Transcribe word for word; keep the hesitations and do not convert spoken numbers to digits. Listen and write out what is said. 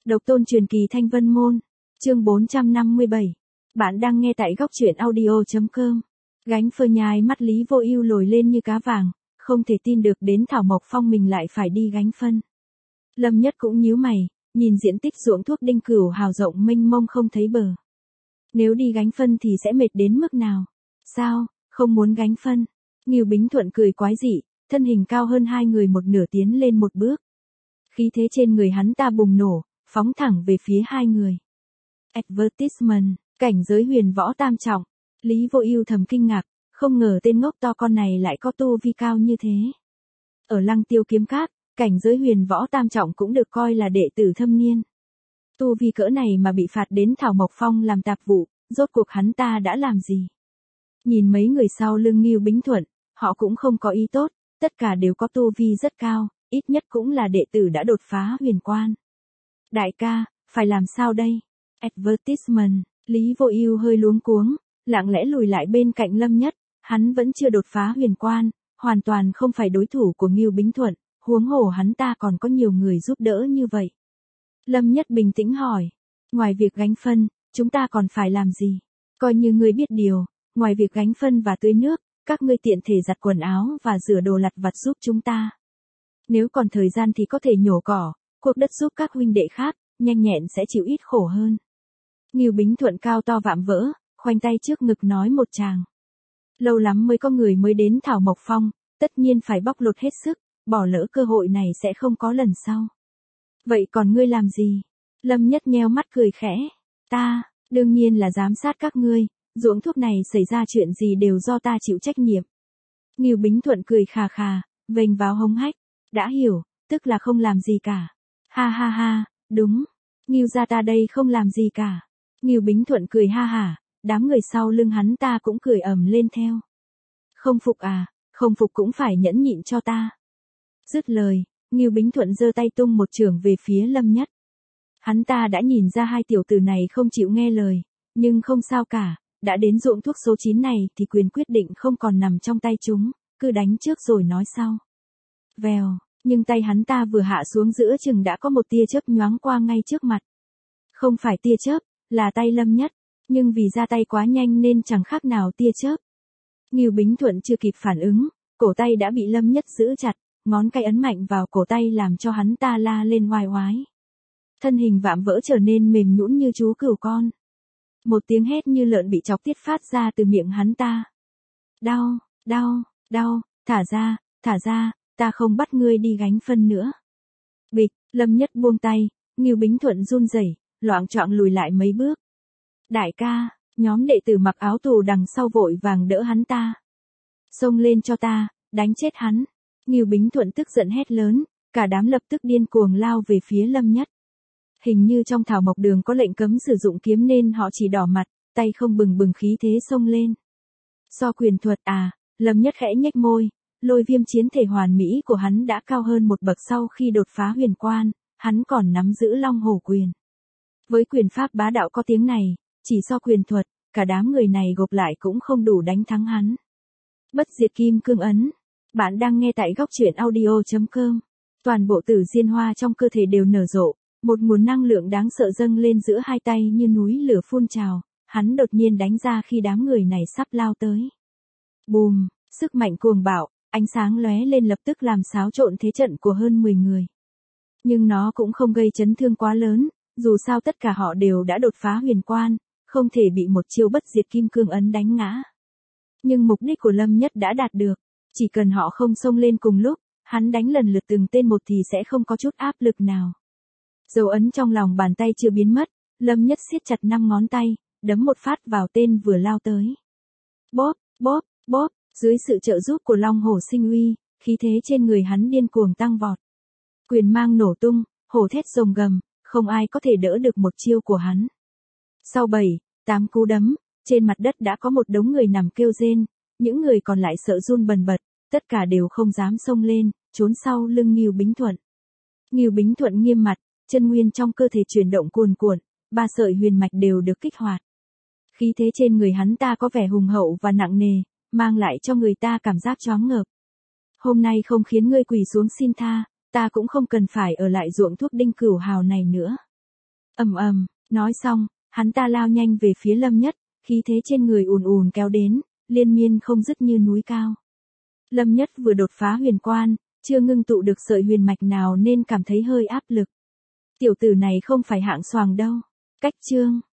Độc tôn truyền kỳ Thanh Vân Môn. Chương bốn trăm năm mươi bảy. Bạn đang nghe tại góc truyện audio chấm com. Gánh phơ nhai mắt Lý Vô Ưu lồi lên như cá vàng, không thể tin được đến Thảo Mộc Phong mình lại phải đi gánh phân. Lâm Nhất cũng nhíu mày, nhìn diện tích ruộng thuốc Đinh Cửu Hào rộng mênh mông không thấy bờ. Nếu đi gánh phân thì sẽ mệt đến mức nào? Sao, không muốn gánh phân? Ngưu Bính Thuận cười quái dị, thân hình cao hơn hai người một nửa tiến lên một bước. Khí thế trên người hắn ta bùng nổ, phóng thẳng về phía hai người. Advertisement, cảnh giới huyền võ tam trọng. Lý Vô Ưu thầm kinh ngạc, không ngờ tên ngốc to con này lại có tu vi cao như thế. Ở Lăng Tiêu Kiếm Các, cảnh giới huyền võ tam trọng cũng được coi là đệ tử thâm niên. Tu vi cỡ này mà bị phạt đến Thảo Mộc Phong làm tạp vụ, rốt cuộc hắn ta đã làm gì? Nhìn mấy người sau lưng Ngưu Bính Thuận, họ cũng không có ý tốt, tất cả đều có tu vi rất cao, ít nhất cũng là đệ tử đã đột phá huyền quan. Đại ca, phải làm sao đây? Advertisement, Lý Vô Ưu hơi luống cuống, lặng lẽ lùi lại bên cạnh Lâm Nhất, hắn vẫn chưa đột phá huyền quan, hoàn toàn không phải đối thủ của Ngưu Bính Thuận, huống hồ hắn ta còn có nhiều người giúp đỡ như vậy. Lâm Nhất bình tĩnh hỏi, ngoài việc gánh phân, chúng ta còn phải làm gì? Coi như ngươi biết điều, ngoài việc gánh phân và tưới nước, các ngươi tiện thể giặt quần áo và rửa đồ lặt vặt giúp chúng ta. Nếu còn thời gian thì có thể nhổ cỏ, cuốc đất giúp các huynh đệ khác, nhanh nhẹn sẽ chịu ít khổ hơn. Ngưu Bính Thuận cao to vạm vỡ, khoanh tay trước ngực nói một tràng. Lâu lắm mới có người mới đến Thảo Mộc Phong, tất nhiên phải bóc lột hết sức, bỏ lỡ cơ hội này sẽ không có lần sau. Vậy còn ngươi làm gì? Lâm Nhất nheo mắt cười khẽ. Ta, đương nhiên là giám sát các ngươi, ruộng thuốc này xảy ra chuyện gì đều do ta chịu trách nhiệm. Ngưu Bính Thuận cười khà khà, vênh váo hống hách. Đã hiểu, tức là không làm gì cả. Ha ha ha, đúng. Ngưu gia ta đây không làm gì cả. Ngưu Bính Thuận cười ha hả, đám người sau lưng hắn ta cũng cười ầm lên theo. Không phục à, không phục cũng phải nhẫn nhịn cho ta. Dứt lời, Ngưu Bính Thuận giơ tay tung một chưởng về phía Lâm Nhất. Hắn ta đã nhìn ra hai tiểu tử này không chịu nghe lời, nhưng không sao cả, đã đến ruộng thuốc số chín này thì quyền quyết định không còn nằm trong tay chúng, cứ đánh trước rồi nói sau. Vèo, nhưng tay hắn ta vừa hạ xuống giữa chừng đã có một tia chớp nhoáng qua ngay trước mặt. Không phải tia chớp, là tay Lâm Nhất, nhưng vì ra tay quá nhanh nên chẳng khác nào tia chớp. Ngưu Bính Thuận chưa kịp phản ứng, cổ tay đã bị Lâm Nhất giữ chặt, ngón tay ấn mạnh vào cổ tay làm cho hắn ta la lên oai oái. Thân hình vạm vỡ trở nên mềm nhũn như chú cừu con. Một tiếng hét như lợn bị chọc tiết phát ra từ miệng hắn ta. Đau, đau, đau, thả ra, thả ra, ta không bắt ngươi đi gánh phân nữa. Bịch, Lâm Nhất buông tay, Ngưu Bính Thuận run rẩy, loạng choạng lùi lại mấy bước. Đại ca, nhóm đệ tử mặc áo tù đằng sau vội vàng đỡ hắn ta. Xông lên cho ta, đánh chết hắn. Ngưu Bính Thuận tức giận hét lớn, cả đám lập tức điên cuồng lao về phía Lâm Nhất. Hình như trong Thảo Mộc Đường có lệnh cấm sử dụng kiếm nên họ chỉ đỏ mặt, tay không bừng bừng khí thế xông lên. So quyền thuật à, Lâm Nhất khẽ nhếch môi, lôi viêm chiến thể hoàn mỹ của hắn đã cao hơn một bậc sau khi đột phá huyền quan, hắn còn nắm giữ Long Hổ quyền. Với quyền pháp bá đạo có tiếng này, chỉ so quyền thuật, cả đám người này gộp lại cũng không đủ đánh thắng hắn. Bất diệt kim cương ấn. Bạn đang nghe tại góc truyện audio chấm com. Toàn bộ tử diên hoa trong cơ thể đều nở rộ, một nguồn năng lượng đáng sợ dâng lên giữa hai tay như núi lửa phun trào, hắn đột nhiên đánh ra khi đám người này sắp lao tới. Bùm, sức mạnh cuồng bạo, ánh sáng lóe lên lập tức làm xáo trộn thế trận của hơn mười người. Nhưng nó cũng không gây chấn thương quá lớn, dù sao tất cả họ đều đã đột phá huyền quan, không thể bị một chiêu bất diệt kim cương ấn đánh ngã. Nhưng mục đích của Lâm Nhất đã đạt được, chỉ cần họ không xông lên cùng lúc, hắn đánh lần lượt từng tên một thì sẽ không có chút áp lực nào. Dấu ấn trong lòng bàn tay chưa biến mất, Lâm Nhất siết chặt năm ngón tay, đấm một phát vào tên vừa lao tới. Bóp, bóp, bóp, dưới sự trợ giúp của Long Hổ sinh uy, khí thế trên người hắn điên cuồng tăng vọt. Quyền mang nổ tung, hổ thét rồng gầm, không ai có thể đỡ được một chiêu của hắn. Sau bảy, tám cú đấm, trên mặt đất đã có một đống người nằm kêu rên, những người còn lại sợ run bần bật, tất cả đều không dám xông lên, trốn sau lưng Ngưu Bính Thuận. Ngưu Bính Thuận nghiêm mặt, chân nguyên trong cơ thể chuyển động cuồn cuộn, ba sợi huyền mạch đều được kích hoạt. Khí thế trên người hắn ta có vẻ hùng hậu và nặng nề, mang lại cho người ta cảm giác choáng ngợp. Hôm nay không khiến ngươi quỳ xuống xin tha, ta cũng không cần phải ở lại ruộng thuốc Đinh Cửu Hào này nữa. Ầm ầm, nói xong, hắn ta lao nhanh về phía Lâm Nhất, khí thế trên người ùn ùn kéo đến, liên miên không dứt như núi cao. Lâm Nhất vừa đột phá huyền quan, chưa ngưng tụ được sợi huyền mạch nào nên cảm thấy hơi áp lực. Tiểu tử này không phải hạng xoàng đâu. Cách chương